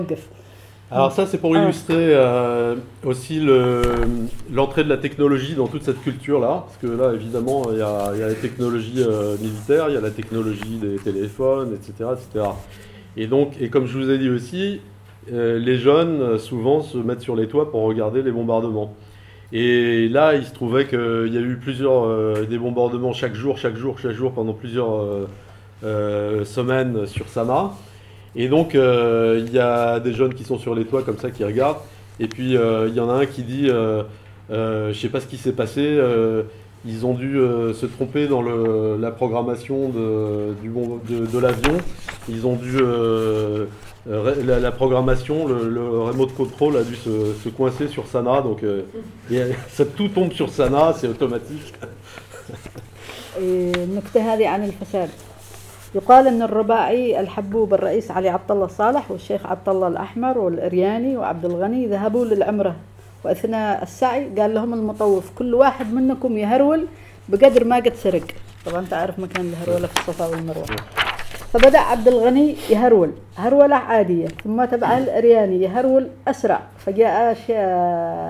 Alors ça, c'est pour illustrer aussi l'entrée de la technologie dans toute cette culture-là. Parce que là, évidemment, il y a la technologie militaire, il y a la technologie des téléphones, etc., etc. Et donc, et comme je vous ai dit aussi, les jeunes, souvent, se mettent sur les toits pour regarder les bombardements. Et là, il se trouvait qu'il y a eu des bombardements chaque jour, pendant plusieurs semaines sur Sanaa. Et donc, il y a des jeunes qui sont sur les toits comme ça, qui regardent. Et puis, il y en a un qui dit, je sais pas ce qui s'est passé, ils ont dû se tromper dans la programmation de l'avion. Ils ont dû, la programmation, le remote control a dû se coincer sur Sanaa. Donc, ça tout tombe sur Sanaa, c'est automatique. النكتة هذه عن الفساد. يقال أن الرباعي الحبوب الرئيس علي عبد الله صالح والشيخ عبد الله الأحمر والإرياني وعبد الغني ذهبوا للعمرة، وأثناء السعي قال لهم المطوف كل واحد منكم يهرول بقدر ما قد سرق. طبعا تعرف مكان الهرولة في الصفا والمروة. فبدأ عبد الغني يهرول هرولة عادية، ثم تبعه الإرياني يهرول أسرع، فجاء